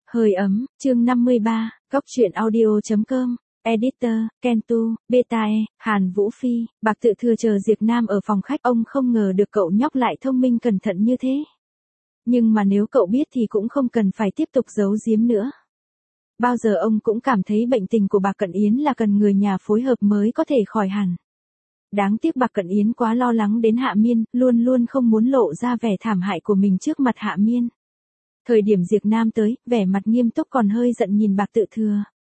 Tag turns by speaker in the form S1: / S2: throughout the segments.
S1: Hơi ấm, chương 53, Góc truyện audio.com, Editor, Kentu, Betae, Hàn Vũ Phi, Bạc Tự Thừa chờ Diệp Nam ở phòng khách, ông không ngờ được cậu nhóc lại thông minh cẩn thận như thế. Nhưng mà nếu cậu biết thì cũng không cần phải tiếp tục giấu giếm nữa. Bao giờ ông cũng cảm thấy bệnh tình của bà Cận Yến là cần người nhà phối hợp mới có thể khỏi hẳn. Đáng tiếc bà Cận Yến quá lo lắng đến Hạ Miên, luôn luôn không muốn lộ ra vẻ thảm hại của mình trước mặt Hạ Miên. Thời điểm Diệp Nam tới, vẻ mặt nghiêm túc còn hơi giận nhìn Bạc Tự Thừa.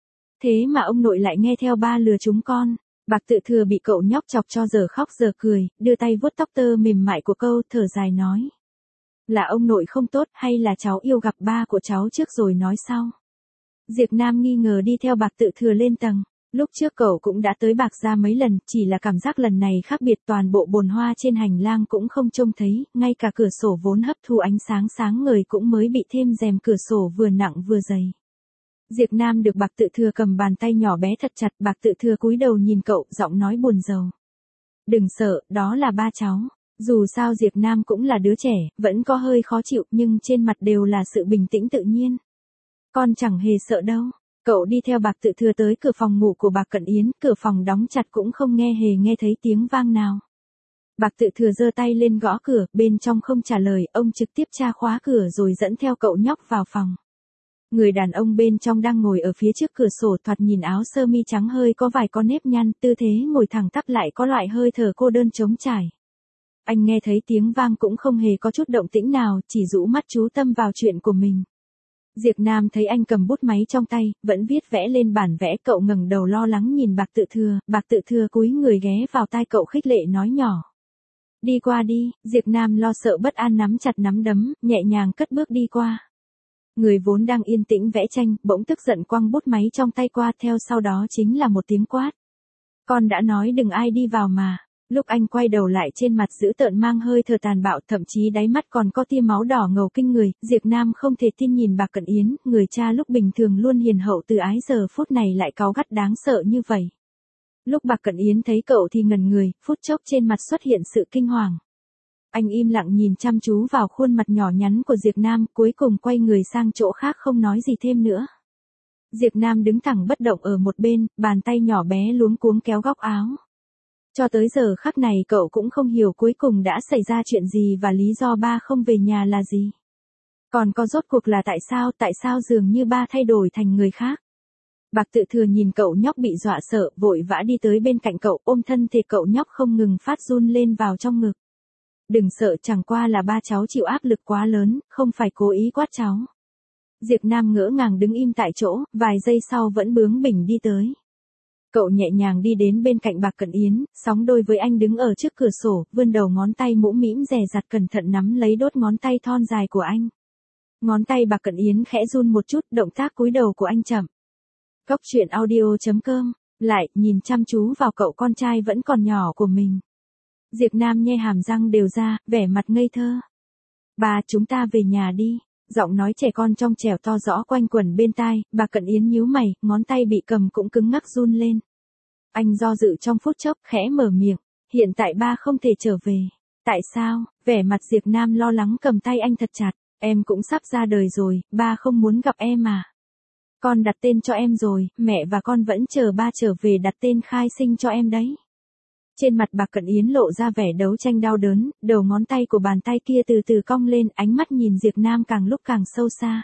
S1: Thế mà ông nội lại nghe theo ba lừa chúng con. Bạc Tự Thừa bị cậu nhóc chọc cho giờ khóc giờ cười, đưa tay vuốt tóc tơ mềm mại của câu, thở dài nói. Là ông nội không tốt hay là cháu yêu gặp ba của cháu trước rồi nói sau. Diệp Nam nghi ngờ đi theo Bạc Tự Thừa lên tầng. Lúc trước cậu cũng đã tới Bạc gia mấy lần, chỉ là cảm giác lần này khác biệt, toàn bộ bồn hoa trên hành lang cũng không trông thấy, ngay cả cửa sổ vốn hấp thu ánh sáng sáng ngời cũng mới bị thêm rèm cửa sổ vừa nặng vừa dày. Diệp Nam được Bạc Tự Thừa cầm bàn tay nhỏ bé thật chặt, Bạc Tự Thừa cúi đầu nhìn cậu, giọng nói buồn rầu. Đừng sợ, đó là ba cháu. Dù sao Diệp Nam cũng là đứa trẻ, vẫn có hơi khó chịu nhưng trên mặt đều là sự bình tĩnh tự nhiên. Con chẳng hề sợ đâu. Cậu đi theo Bạc Tự Thừa tới cửa phòng ngủ của Bạc Cận Yến, cửa phòng đóng chặt cũng không nghe thấy tiếng vang nào. Bạc Tự Thừa giơ tay lên gõ cửa, bên trong không trả lời, ông trực tiếp tra khóa cửa rồi dẫn theo cậu nhóc vào phòng. Người đàn ông bên trong đang ngồi ở phía trước cửa sổ, thoạt nhìn áo sơ mi trắng hơi có vài con nếp nhăn, tư thế ngồi thẳng tắp lại có loại hơi thở cô đơn trống trải. Anh nghe thấy tiếng vang cũng không hề có chút động tĩnh nào, chỉ rũ mắt chú tâm vào chuyện của mình. Diệp Nam thấy anh cầm bút máy trong tay, vẫn viết vẽ lên bản vẽ, cậu ngẩng đầu lo lắng nhìn Bạc Tự Thừa, Bạc Tự Thừa cúi người ghé vào tai cậu khích lệ nói nhỏ. Đi qua đi, Diệp Nam lo sợ bất an nắm chặt nắm đấm, nhẹ nhàng cất bước đi qua. Người vốn đang yên tĩnh vẽ tranh, bỗng tức giận quăng bút máy trong tay qua, theo sau đó chính là một tiếng quát. Con đã nói đừng ai đi vào mà. Lúc anh quay đầu lại, trên mặt dữ tợn mang hơi thở tàn bạo, thậm chí đáy mắt còn có tia máu đỏ ngầu kinh người. Diệp Nam không thể tin nhìn Bạc Cận Yến, người cha lúc bình thường luôn hiền hậu từ ái giờ phút này lại cáu gắt đáng sợ như vậy. Lúc Bạc Cận Yến thấy cậu thì ngẩn người, phút chốc trên mặt xuất hiện sự kinh hoàng. Anh im lặng nhìn chăm chú vào khuôn mặt nhỏ nhắn của Diệp Nam, cuối cùng quay người sang chỗ khác không nói gì thêm nữa. Diệp Nam đứng thẳng bất động ở một bên, bàn tay nhỏ bé luống cuống kéo góc áo. Cho tới giờ khắc này cậu cũng không hiểu cuối cùng đã xảy ra chuyện gì và lý do ba không về nhà là gì. Còn có rốt cuộc là tại sao dường như ba thay đổi thành người khác. Bạc Tự Thừa nhìn cậu nhóc bị dọa sợ, vội vã đi tới bên cạnh cậu, ôm thân thể cậu nhóc không ngừng phát run lên vào trong ngực. Đừng sợ, chẳng qua là ba cháu chịu áp lực quá lớn, không phải cố ý quát cháu. Diệp Nam ngỡ ngàng đứng im tại chỗ, vài giây sau vẫn bướng bỉnh đi tới. Cậu nhẹ nhàng đi đến bên cạnh Bạc Cận Yến, sóng đôi với anh đứng ở trước cửa sổ, vươn đầu ngón tay mũm mĩm dè dặt cẩn thận nắm lấy đốt ngón tay thon dài của anh. Ngón tay Bạc Cận Yến khẽ run một chút, động tác cúi đầu của anh chậm. Góc truyện audio.com, lại nhìn chăm chú vào cậu con trai vẫn còn nhỏ của mình. Diệp Nam nhe hàm răng đều ra, vẻ mặt ngây thơ. Ba, chúng ta về nhà đi. Giọng nói trẻ con trong trẻo to rõ quanh quẩn bên tai, Bạc Cận Yến nhíu mày, ngón tay bị cầm cũng cứng ngắc run lên. Anh do dự trong phút chốc, khẽ mở miệng, hiện tại ba không thể trở về. Tại sao? Vẻ mặt Diệp Nam lo lắng cầm tay anh thật chặt, em cũng sắp ra đời rồi, ba không muốn gặp em à. Con đặt tên cho em rồi, mẹ và con vẫn chờ ba trở về đặt tên khai sinh cho em đấy. Trên mặt Bạc Cận Yến lộ ra vẻ đấu tranh đau đớn, đầu ngón tay của bàn tay kia từ từ cong lên, ánh mắt nhìn Diệp Nam càng lúc càng sâu xa.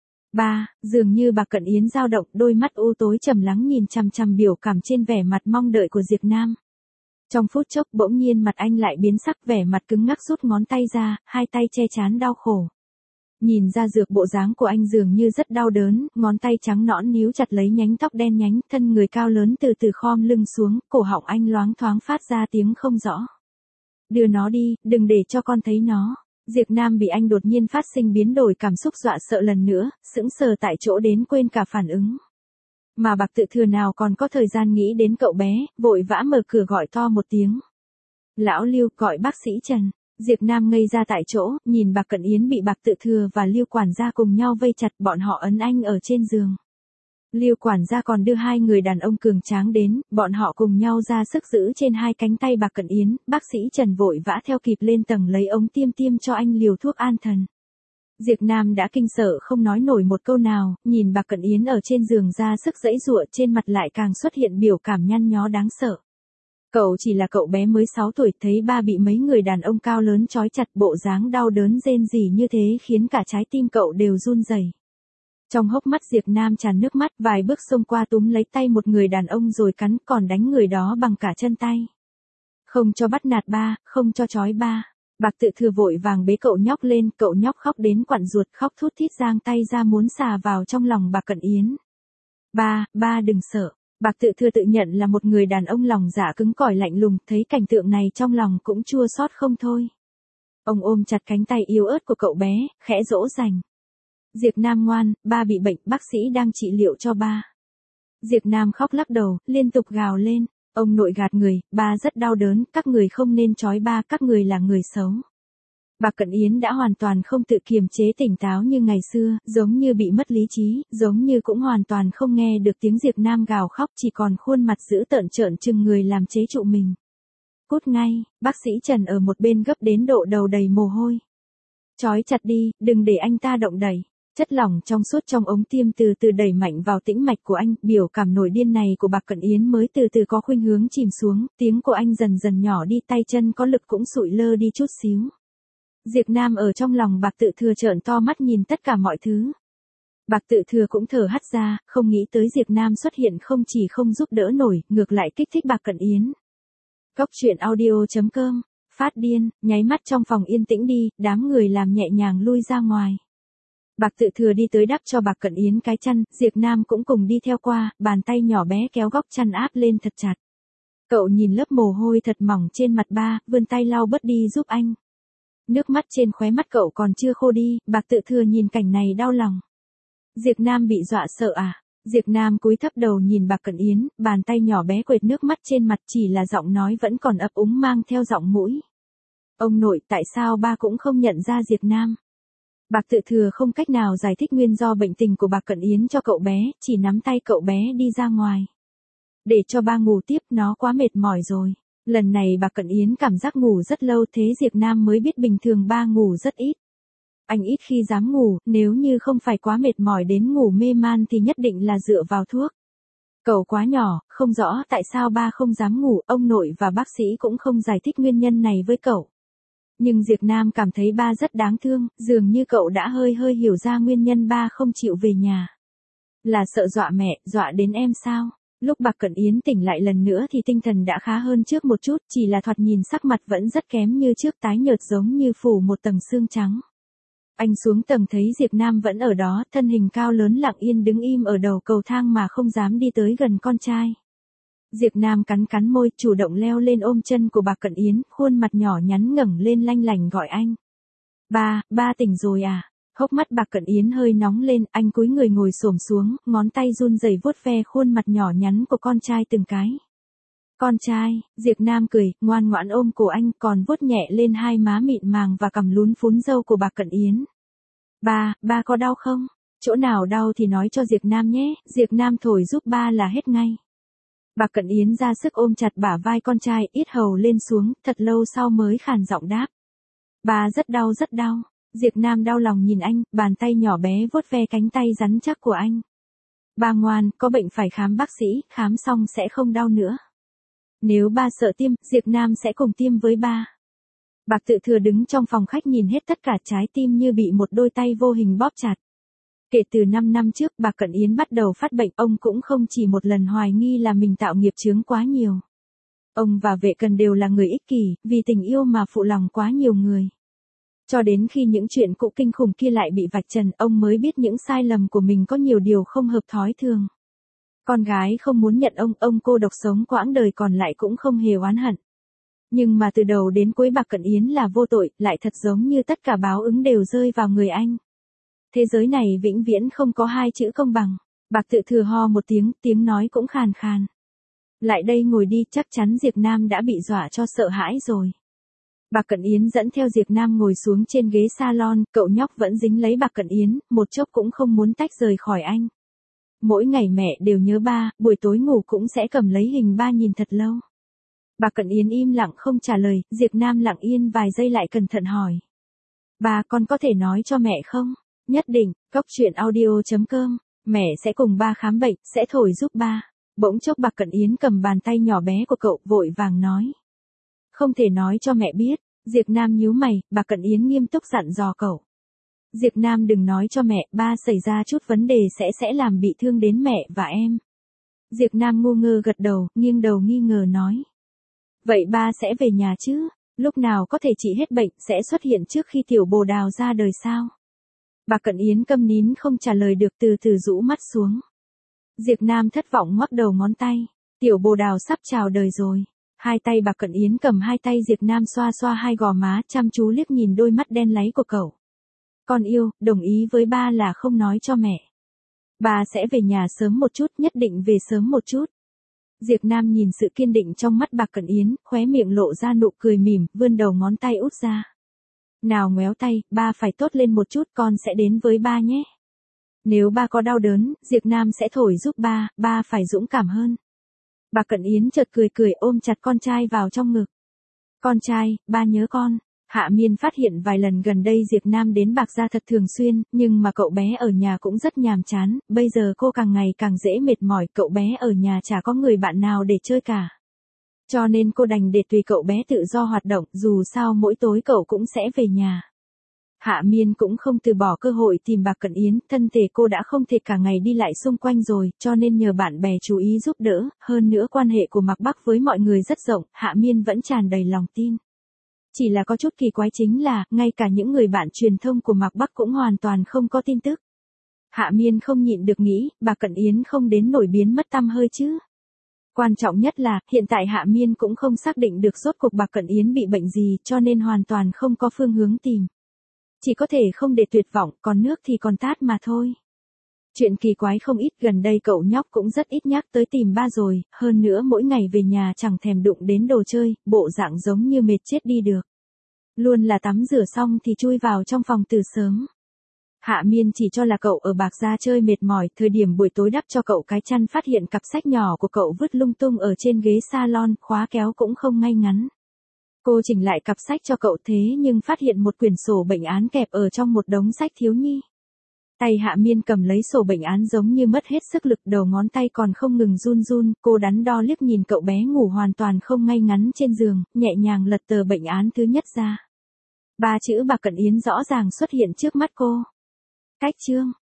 S1: Ba, dường như Bạc Cận Yến dao động, đôi mắt u tối trầm lắng nhìn chằm chằm biểu cảm trên vẻ mặt mong đợi của Diệp Nam. Trong phút chốc bỗng nhiên mặt anh lại biến sắc, vẻ mặt cứng ngắc rút ngón tay ra, hai tay che trán đau khổ. Nhìn ra dược bộ dáng của anh dường như rất đau đớn, ngón tay trắng nõn níu chặt lấy nhánh tóc đen nhánh, thân người cao lớn từ từ khom lưng xuống, cổ họng anh loáng thoáng phát ra tiếng không rõ. Đưa nó đi, đừng để cho con thấy nó. Diệp Nam bị anh đột nhiên phát sinh biến đổi cảm xúc dọa sợ lần nữa, sững sờ tại chỗ đến quên cả phản ứng. Mà Bạc Tự Thừa nào còn có thời gian nghĩ đến cậu bé, vội vã mở cửa gọi to một tiếng. Lão Lưu, gọi bác sĩ Trần. Diệp Nam ngây ra tại chỗ, nhìn Bạc Cận Yến bị Bạc Tự Thừa và Lưu quản gia cùng nhau vây chặt, bọn họ ấn anh ở trên giường. Lưu quản gia còn đưa hai người đàn ông cường tráng đến, bọn họ cùng nhau ra sức giữ trên hai cánh tay Bạc Cận Yến, bác sĩ Trần vội vã theo kịp lên tầng lấy ống tiêm cho anh liều thuốc an thần. Diệp Nam đã kinh sợ không nói nổi một câu nào, nhìn Bạc Cận Yến ở trên giường ra sức giãy giụa, trên mặt lại càng xuất hiện biểu cảm nhăn nhó đáng sợ. Cậu chỉ là cậu bé mới 6 tuổi, thấy ba bị mấy người đàn ông cao lớn trói chặt, bộ dáng đau đớn rên rỉ như thế khiến cả trái tim cậu đều run rẩy. Trong hốc mắt Diệp Nam tràn nước mắt, vài bước xông qua túm lấy tay một người đàn ông rồi cắn, còn đánh người đó bằng cả chân tay. Không cho bắt nạt ba, không cho trói ba. Bạc Tự Thừa vội vàng bế cậu nhóc lên, cậu nhóc khóc đến quặn ruột, khóc thút thít giang tay ra muốn xà vào trong lòng Bạc Cận Yến. Ba đừng sợ. Bạc Tự Thừa tự nhận là một người đàn ông lòng dạ cứng cỏi lạnh lùng, thấy cảnh tượng này trong lòng cũng chua xót không thôi. Ông ôm chặt cánh tay yếu ớt của cậu bé, khẽ dỗ dành. Diệp Nam ngoan, ba bị bệnh, bác sĩ đang trị liệu cho ba. Diệp Nam khóc lắc đầu, liên tục gào lên. Ông nội gạt người, ba rất đau đớn, các người không nên trói ba, các người là người xấu. Bạc Cận Yến đã hoàn toàn không tự kiềm chế tỉnh táo như ngày xưa, giống như bị mất lý trí, giống như cũng hoàn toàn không nghe được tiếng Diệp Nam gào khóc, chỉ còn khuôn mặt dữ tợn trợn trừng người làm chế trụ mình. Cút ngay, bác sĩ Trần ở một bên gấp đến độ đầu đầy mồ hôi. Trói chặt đi, đừng để anh ta động đẩy. Chất lỏng trong suốt trong ống tiêm từ từ đẩy mạnh vào tĩnh mạch của anh, biểu cảm nổi điên này của Bạc Cận Yến mới từ từ có khuynh hướng chìm xuống, tiếng của anh dần dần nhỏ đi, tay chân có lực cũng sụi lơ đi chút xíu. Diệp Nam ở trong lòng Bạc Tự Thừa trợn to mắt nhìn tất cả mọi thứ. Bạc Tự Thừa cũng thở hắt ra, không nghĩ tới Diệp Nam xuất hiện không chỉ không giúp đỡ nổi, ngược lại kích thích Bạc Cận Yến. Góc truyện audio.com, phát điên, nháy mắt trong phòng yên tĩnh đi, đám người làm nhẹ nhàng lui ra ngoài. Bạc Tự Thừa đi tới đắp cho Bạc Cận Yến cái chăn, Diệp Nam cũng cùng đi theo qua, bàn tay nhỏ bé kéo góc chăn áp lên thật chặt. Cậu nhìn lớp mồ hôi thật mỏng trên mặt ba, vươn tay lau bớt đi giúp anh. Nước mắt trên khóe mắt cậu còn chưa khô đi, Bạc Tự Thừa nhìn cảnh này đau lòng. Diệp Nam bị dọa sợ à? Diệp Nam cúi thấp đầu nhìn Bạc Cận Yến, bàn tay nhỏ bé quệt nước mắt trên mặt, chỉ là giọng nói vẫn còn ấp úng mang theo giọng mũi. Ông nội, tại sao ba cũng không nhận ra Diệp Nam? Bạc Tự Thừa không cách nào giải thích nguyên do bệnh tình của Bạc Cận Yến cho cậu bé, chỉ nắm tay cậu bé đi ra ngoài. Để cho ba ngủ tiếp, nó quá mệt mỏi rồi. Lần này Bạc Cận Yến cảm giác ngủ rất lâu, thế Diệp Nam mới biết bình thường ba ngủ rất ít. Anh ít khi dám ngủ, nếu như không phải quá mệt mỏi đến ngủ mê man thì nhất định là dựa vào thuốc. Cậu quá nhỏ, không rõ tại sao ba không dám ngủ, ông nội và bác sĩ cũng không giải thích nguyên nhân này với cậu. Nhưng Diệp Nam cảm thấy ba rất đáng thương, dường như cậu đã hơi hiểu ra nguyên nhân ba không chịu về nhà. Là sợ dọa mẹ, dọa đến em sao? Lúc Bạc Cận Yến tỉnh lại lần nữa thì tinh thần đã khá hơn trước một chút, chỉ là thoạt nhìn sắc mặt vẫn rất kém như trước, tái nhợt giống như phủ một tầng sương trắng. Anh xuống tầng thấy Diệp Nam vẫn ở đó, thân hình cao lớn lặng yên đứng im ở đầu cầu thang mà không dám đi tới gần con trai. Diệp Nam cắn môi, chủ động leo lên ôm chân của Bạc Cận Yến, khuôn mặt nhỏ nhắn ngẩng lên lanh lảnh gọi anh. Ba tỉnh rồi à? Hốc mắt Bạc Cận Yến hơi nóng lên, anh cúi người ngồi xổm xuống, ngón tay run rẩy vuốt ve khuôn mặt nhỏ nhắn của con trai từng cái. Con trai, Diệp Nam cười, ngoan ngoãn ôm cổ anh, còn vuốt nhẹ lên hai má mịn màng và cằm lún phún râu của Bạc Cận Yến. Ba có đau không? Chỗ nào đau thì nói cho Diệp Nam nhé, Diệp Nam thổi giúp ba là hết ngay. Bạc Cận Yến ra sức ôm chặt bả vai con trai, yết hầu lên xuống, thật lâu sau mới khàn giọng đáp. Ba rất đau rất đau. Diệp Nam đau lòng nhìn anh, bàn tay nhỏ bé vuốt ve cánh tay rắn chắc của anh. Ba ngoan, có bệnh phải khám bác sĩ, khám xong sẽ không đau nữa. Nếu ba sợ tiêm, Diệp Nam sẽ cùng tiêm với ba. Bạc Tự Thừa đứng trong phòng khách nhìn hết tất cả, trái tim như bị một đôi tay vô hình bóp chặt. Kể từ 5 năm trước Bạc Cận Yến bắt đầu phát bệnh, ông cũng không chỉ một lần hoài nghi là mình tạo nghiệp chướng quá nhiều. Ông và Vệ Cần đều là người ích kỷ, vì tình yêu mà phụ lòng quá nhiều người. Cho đến khi những chuyện cũ kinh khủng kia lại bị vạch trần, ông mới biết những sai lầm của mình có nhiều điều không hợp thói thường. Con gái không muốn nhận ông cô độc sống quãng đời còn lại cũng không hề oán hận. Nhưng mà từ đầu đến cuối Bạc Cận Yến là vô tội, lại thật giống như tất cả báo ứng đều rơi vào người anh. Thế giới này vĩnh viễn không có hai chữ công bằng. Bạc Tự Thừa ho một tiếng, tiếng nói cũng khàn khàn. Lại đây ngồi đi, chắc chắn Diệp Nam đã bị dọa cho sợ hãi rồi. Bạc Cận Yến dẫn theo Diệp Nam ngồi xuống trên ghế salon, cậu nhóc vẫn dính lấy Bạc Cận Yến, một chốc cũng không muốn tách rời khỏi anh. Mỗi ngày mẹ đều nhớ ba, buổi tối ngủ cũng sẽ cầm lấy hình ba nhìn thật lâu. Bạc Cận Yến im lặng không trả lời, Diệp Nam lặng yên vài giây lại cẩn thận hỏi. Ba con có thể nói cho mẹ không? Nhất định, Cốc truyện audio.com, mẹ sẽ cùng ba khám bệnh, sẽ thổi giúp ba. Bỗng chốc Bạc Cận Yến cầm bàn tay nhỏ bé của cậu vội vàng nói. Không thể nói cho mẹ biết. Diệp Nam nhíu mày, Bạc Cận Yến nghiêm túc dặn dò cậu. Diệp Nam đừng nói cho mẹ, ba xảy ra chút vấn đề sẽ làm bị thương đến mẹ và em. Diệp Nam ngu ngơ gật đầu nghi ngờ nói. Vậy ba sẽ về nhà chứ? Lúc nào có thể trị hết bệnh sẽ xuất hiện trước khi tiểu bồ đào ra đời sao? Bạc Cận Yến câm nín không trả lời được từ từ rũ mắt xuống. Diệp Nam thất vọng ngoắc đầu ngón tay. Tiểu bồ đào sắp chào đời rồi. Hai tay Bạc Cận Yến cầm hai tay Diệp Nam xoa xoa hai gò má chăm chú liếc nhìn đôi mắt đen láy của cậu. Con yêu, đồng ý với ba là không nói cho mẹ. Ba sẽ về nhà sớm một chút, nhất định về sớm một chút. Diệp Nam nhìn sự kiên định trong mắt Bạc Cận Yến, khóe miệng lộ ra nụ cười mỉm, vươn đầu ngón tay út ra. Nào ngoéo tay, ba phải tốt lên một chút, con sẽ đến với ba nhé. Nếu ba có đau đớn, Diệp Nam sẽ thổi giúp ba phải dũng cảm hơn. Bạc Cận Yến chợt cười ôm chặt con trai vào trong ngực. Con trai, ba nhớ con. Hạ Miên phát hiện vài lần gần đây Diệp Nam đến Bạc gia thật thường xuyên, nhưng mà cậu bé ở nhà cũng rất nhàm chán, bây giờ cô càng ngày càng dễ mệt mỏi, cậu bé ở nhà chả có người bạn nào để chơi cả. Cho nên cô đành để tùy cậu bé tự do hoạt động, dù sao mỗi tối cậu cũng sẽ về nhà. Hạ Miên cũng không từ bỏ cơ hội tìm Bạc Cận Yến, thân thể cô đã không thể cả ngày đi lại xung quanh rồi, cho nên nhờ bạn bè chú ý giúp đỡ, hơn nữa quan hệ của Mạc Bắc với mọi người rất rộng, Hạ Miên vẫn tràn đầy lòng tin. Chỉ là có chút kỳ quái chính là, ngay cả những người bạn truyền thông của Mạc Bắc cũng hoàn toàn không có tin tức. Hạ Miên không nhịn được nghĩ, Bạc Cận Yến không đến nổi biến mất tăm hơi chứ. Quan trọng nhất là, hiện tại Hạ Miên cũng không xác định được rốt cuộc Bạc Cận Yến bị bệnh gì, cho nên hoàn toàn không có phương hướng tìm. Chỉ có thể không để tuyệt vọng, còn nước thì còn tát mà thôi. Chuyện kỳ quái không ít, gần đây cậu nhóc cũng rất ít nhắc tới tìm ba rồi, hơn nữa mỗi ngày về nhà chẳng thèm đụng đến đồ chơi, bộ dạng giống như mệt chết đi được. Luôn là tắm rửa xong thì chui vào trong phòng từ sớm. Hạ Miên chỉ cho là cậu ở Bạc gia chơi mệt mỏi, thời điểm buổi tối đắp cho cậu cái chăn phát hiện cặp sách nhỏ của cậu vứt lung tung ở trên ghế salon, khóa kéo cũng không ngay ngắn. Cô chỉnh lại cặp sách cho cậu thế nhưng phát hiện một quyển sổ bệnh án kẹp ở trong một đống sách thiếu nhi. Tay Hạ Miên cầm lấy sổ bệnh án giống như mất hết sức lực, đầu ngón tay còn không ngừng run, cô đắn đo liếc nhìn cậu bé ngủ hoàn toàn không ngay ngắn trên giường, nhẹ nhàng lật tờ bệnh án thứ nhất ra. Ba chữ Bạc Cận Yến rõ ràng xuất hiện trước mắt cô. Cách chương